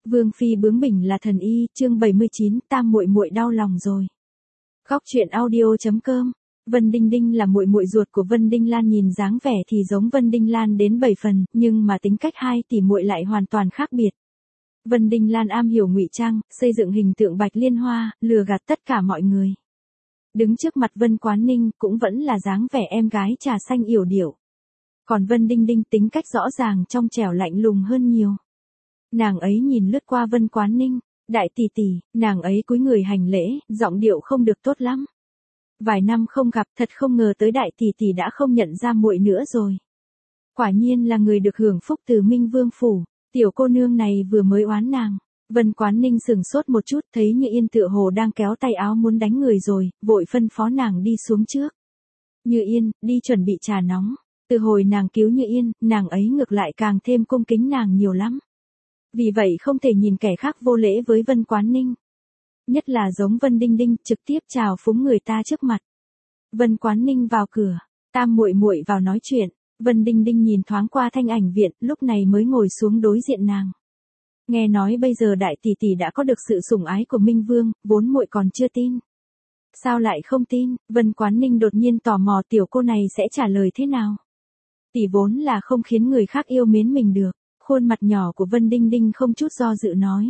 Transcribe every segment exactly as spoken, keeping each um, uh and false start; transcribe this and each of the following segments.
Vương phi bướng bỉnh là thần y, chương bảy mươi chín, Tam muội muội đau lòng rồi. Góc truyện audio chấm com. Vân Đinh Đinh là muội muội ruột của Vân Đinh Lan, nhìn dáng vẻ thì giống Vân Đinh Lan đến bảy phần, nhưng mà tính cách hai tỷ muội lại hoàn toàn khác biệt. Vân Đinh Lan am hiểu ngụy trang, xây dựng hình tượng Bạch Liên Hoa, lừa gạt tất cả mọi người. Đứng trước mặt Vân Quán Ninh cũng vẫn là dáng vẻ em gái trà xanh yểu điệu. Còn Vân Đinh Đinh tính cách rõ ràng trong trẻo lạnh lùng hơn nhiều. Nàng ấy nhìn lướt qua Vân Quán Ninh, đại tỷ tỷ, nàng ấy cúi người hành lễ, giọng điệu không được tốt lắm. Vài năm không gặp, thật không ngờ tới đại tỷ tỷ đã không nhận ra muội nữa rồi. Quả nhiên là người được hưởng phúc từ Minh Vương phủ, tiểu cô nương này vừa mới oán nàng. Vân Quán Ninh sừng sốt một chút, thấy Như Yên tựa hồ đang kéo tay áo muốn đánh người rồi, vội phân phó nàng đi xuống trước. Như Yên, đi chuẩn bị trà nóng. Từ hồi nàng cứu Như Yên, nàng ấy ngược lại càng thêm cung kính nàng nhiều lắm. Vì vậy không thể nhìn kẻ khác vô lễ với Vân Quán Ninh. Nhất là giống Vân Đinh Đinh, trực tiếp chào phúng người ta trước mặt. Vân Quán Ninh vào cửa, Tam muội muội vào nói chuyện. Vân Đinh Đinh nhìn thoáng qua thanh ảnh viện, lúc này mới ngồi xuống đối diện nàng. Nghe nói bây giờ đại tỷ tỷ đã có được sự sủng ái của Minh Vương, vốn muội còn chưa tin. Sao lại không tin? Vân Quán Ninh đột nhiên tò mò tiểu cô này sẽ trả lời thế nào. Tỷ vốn là không khiến người khác yêu mến mình được. Khuôn mặt nhỏ của Vân Đinh Đinh không chút do dự nói.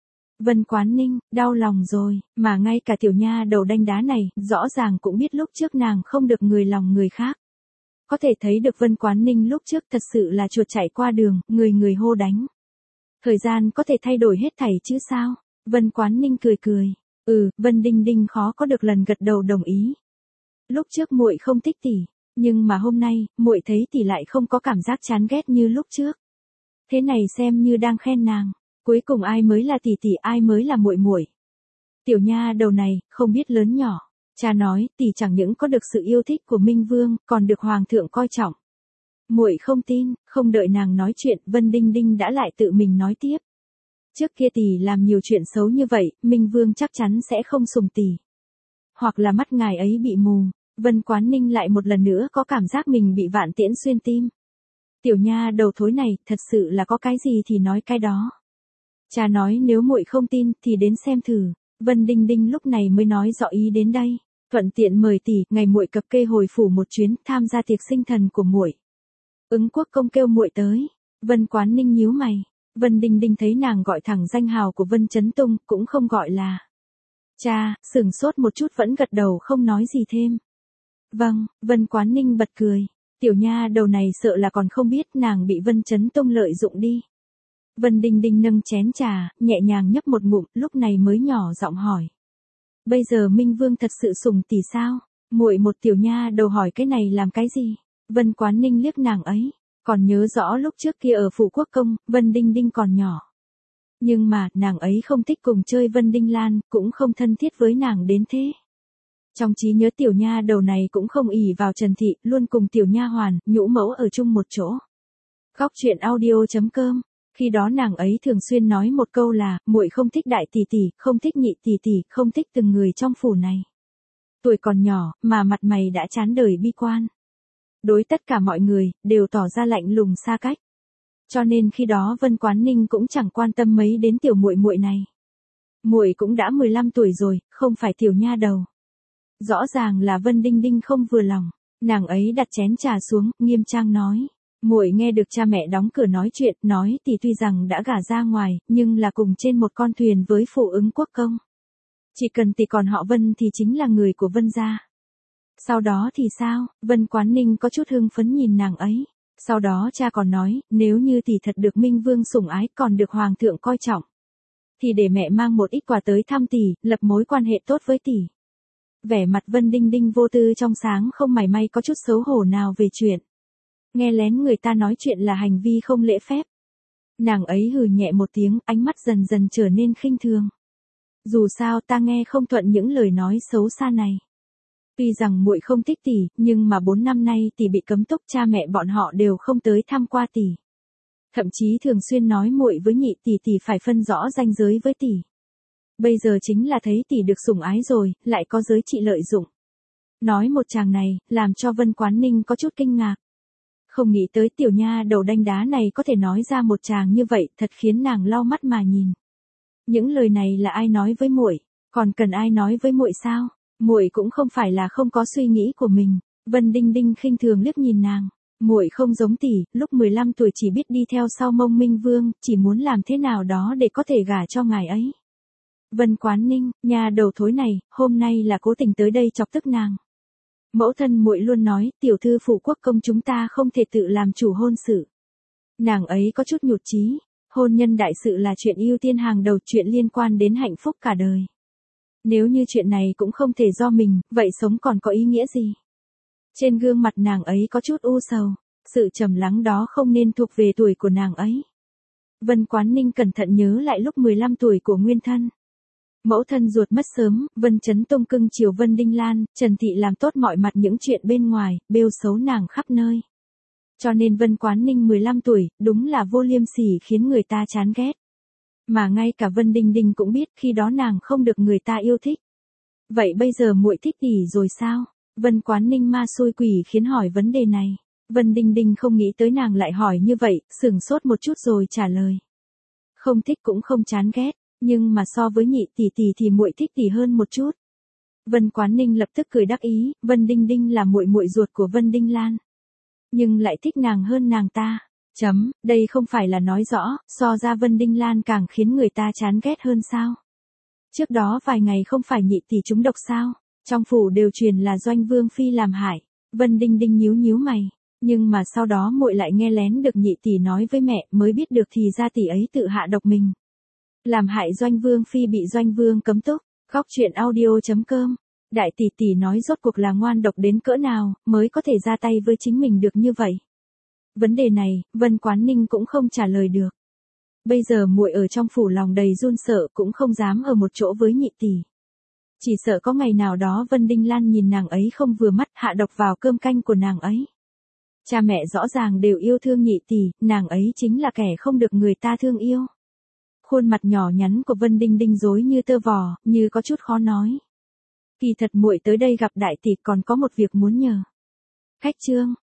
Vân Quán Ninh, đau lòng rồi, mà ngay cả tiểu nha đầu đanh đá này, rõ ràng cũng biết lúc trước nàng không được người lòng người khác. Có thể thấy được Vân Quán Ninh lúc trước thật sự là chuột chạy qua đường, người người hô đánh. Thời gian có thể thay đổi hết thảy chứ sao? Vân Quán Ninh cười cười. Ừ, Vân Đinh Đinh khó có được lần gật đầu đồng ý. Lúc trước muội không thích tỷ, nhưng mà hôm nay, muội thấy tỷ lại không có cảm giác chán ghét như lúc trước. Thế này xem như đang khen nàng, cuối cùng ai mới là tỷ tỷ, ai mới là muội muội. Tiểu nha đầu này, không biết lớn nhỏ, cha nói, tỷ chẳng những có được sự yêu thích của Minh Vương, còn được hoàng thượng coi trọng. Muội không tin, không đợi nàng nói chuyện, Vân Đinh Đinh đã lại tự mình nói tiếp. Trước kia tỷ làm nhiều chuyện xấu như vậy, Minh Vương chắc chắn sẽ không sủng tỷ. Hoặc là mắt ngài ấy bị mù. Vân Quán Ninh lại một lần nữa có cảm giác mình bị vạn tiễn xuyên tim. Tiểu nha đầu thối này, thật sự là có cái gì thì nói cái đó. Cha nói nếu muội không tin thì đến xem thử. Vân Đinh Đinh lúc này mới nói rõ ý đến đây. Thuận tiện mời tỷ, ngày muội cập kê hồi phủ một chuyến, tham gia tiệc sinh thần của muội. Ứng Quốc công kêu muội tới. Vân Quán Ninh nhíu mày. Vân Đinh Đinh thấy nàng gọi thẳng danh hào của Vân Chấn Tung, cũng không gọi là cha, sửng sốt một chút vẫn gật đầu không nói gì thêm. Vâng, Vân Quán Ninh bật cười. Tiểu nha đầu này sợ là còn không biết nàng bị Vân Chấn Tông lợi dụng đi. Vân Đinh Đinh nâng chén trà, nhẹ nhàng nhấp một ngụm, lúc này mới nhỏ giọng hỏi. Bây giờ Minh Vương thật sự sủng tỷ sao? Muội một tiểu nha đầu hỏi cái này làm cái gì? Vân Quán Ninh liếc nàng ấy. Còn nhớ rõ lúc trước kia ở phủ quốc công, Vân Đinh Đinh còn nhỏ. Nhưng mà, nàng ấy không thích cùng chơi Vân Đinh Lan, cũng không thân thiết với nàng đến thế. Trong trí nhớ tiểu nha đầu này cũng không ỷ vào Trần Thị, luôn cùng tiểu nha hoàn, nhũ mẫu ở chung một chỗ. Góc truyện audio chấm com. Khi đó nàng ấy thường xuyên nói một câu là, muội không thích đại tỷ tỷ, không thích nhị tỷ tỷ, không thích từng người trong phủ này. Tuổi còn nhỏ, mà mặt mày đã chán đời bi quan. Đối tất cả mọi người, đều tỏ ra lạnh lùng xa cách. Cho nên khi đó Vân Quán Ninh cũng chẳng quan tâm mấy đến tiểu muội muội này. Muội cũng đã mười lăm tuổi rồi, không phải tiểu nha đầu. Rõ ràng là Vân Đinh Đinh không vừa lòng, nàng ấy đặt chén trà xuống, nghiêm trang nói. Muội nghe được cha mẹ đóng cửa nói chuyện, nói tỷ tuy rằng đã gả ra ngoài, nhưng là cùng trên một con thuyền với phụ Ứng Quốc công. Chỉ cần tỷ còn họ Vân thì chính là người của Vân gia. Sau đó thì sao? Vân Quán Ninh có chút hưng phấn nhìn nàng ấy. Sau đó cha còn nói, nếu như tỷ thật được Minh Vương sủng ái còn được hoàng thượng coi trọng, thì để mẹ mang một ít quà tới thăm tỷ, lập mối quan hệ tốt với tỷ. Vẻ mặt Vân Đinh Đinh vô tư trong sáng không mảy may có chút xấu hổ nào về chuyện. Nghe lén người ta nói chuyện là hành vi không lễ phép. Nàng ấy hừ nhẹ một tiếng, ánh mắt dần dần trở nên khinh thường. Dù sao ta nghe không thuận những lời nói xấu xa này. Tuy rằng muội không thích tỷ, nhưng mà bốn năm nay tỷ bị cấm túc, cha mẹ bọn họ đều không tới thăm qua tỷ. Thậm chí thường xuyên nói muội với nhị tỷ tỷ phải phân rõ ranh giới với tỷ. Bây giờ chính là thấy tỷ được sủng ái rồi, lại có giới trị lợi dụng. Nói một chàng này, làm cho Vân Quán Ninh có chút kinh ngạc. Không nghĩ tới tiểu nha đầu đanh đá này có thể nói ra một chàng như vậy, thật khiến nàng lau mắt mà nhìn. Những lời này là ai nói với muội? Còn cần ai nói với muội sao? Muội cũng không phải là không có suy nghĩ của mình. Vân Đinh Đinh khinh thường liếc nhìn nàng. Muội không giống tỷ, lúc mười lăm tuổi chỉ biết đi theo sau Mông Minh Vương, chỉ muốn làm thế nào đó để có thể gả cho ngài ấy. Vân Quán Ninh, nhà đầu thối này, hôm nay là cố tình tới đây chọc tức nàng. Mẫu thân muội luôn nói, tiểu thư phụ quốc công chúng ta không thể tự làm chủ hôn sự. Nàng ấy có chút nhụt chí, hôn nhân đại sự là chuyện ưu tiên hàng đầu, chuyện liên quan đến hạnh phúc cả đời. Nếu như chuyện này cũng không thể do mình, vậy sống còn có ý nghĩa gì? Trên gương mặt nàng ấy có chút u sầu, sự trầm lắng đó không nên thuộc về tuổi của nàng ấy. Vân Quán Ninh cẩn thận nhớ lại lúc mười lăm tuổi của nguyên thân. Mẫu thân ruột mất sớm, Vân Chấn Tông cưng chiều Vân Đinh Lan, Trần Thị làm tốt mọi mặt những chuyện bên ngoài, bêu xấu nàng khắp nơi. Cho nên Vân Quán Ninh mười lăm tuổi, đúng là vô liêm sỉ khiến người ta chán ghét. Mà ngay cả Vân Đinh Đinh cũng biết khi đó nàng không được người ta yêu thích. Vậy bây giờ muội thích tỷ rồi sao? Vân Quán Ninh ma xui quỷ khiến hỏi vấn đề này. Vân Đinh Đinh không nghĩ tới nàng lại hỏi như vậy, sửng sốt một chút rồi trả lời. Không thích cũng không chán ghét, nhưng mà so với nhị tỷ tỷ thì muội thích tỷ hơn một chút. Vân Quán Ninh lập tức cười đắc ý, Vân Đinh Đinh là muội muội ruột của Vân Đinh Lan, nhưng lại thích nàng hơn nàng ta. Chấm, đây không phải là nói rõ, so ra Vân Đinh Lan càng khiến người ta chán ghét hơn sao? Trước đó vài ngày không phải nhị tỷ trúng độc sao? Trong phủ đều truyền là Doanh Vương phi làm hại. Vân Đinh Đinh nhíu nhíu mày, nhưng mà sau đó muội lại nghe lén được nhị tỷ nói với mẹ, mới biết được thì ra tỷ ấy tự hạ độc mình. Làm hại Doanh Vương phi bị Doanh Vương cấm túc. Góc truyện audio chấm com. Đại tỷ tỷ nói rốt cuộc là ngoan độc đến cỡ nào, mới có thể ra tay với chính mình được như vậy. Vấn đề này, Vân Quán Ninh cũng không trả lời được. Bây giờ muội ở trong phủ lòng đầy run sợ, cũng không dám ở một chỗ với nhị tỷ. Chỉ sợ có ngày nào đó Vân Đinh Lan nhìn nàng ấy không vừa mắt, hạ độc vào cơm canh của nàng ấy. Cha mẹ rõ ràng đều yêu thương nhị tỷ, nàng ấy chính là kẻ không được người ta thương yêu. Khuôn mặt nhỏ nhắn của Vân Đinh Đinh rối như tơ vò, như có chút khó nói. Kỳ thật muội tới đây gặp đại tỷ còn có một việc muốn nhờ. Khách trương,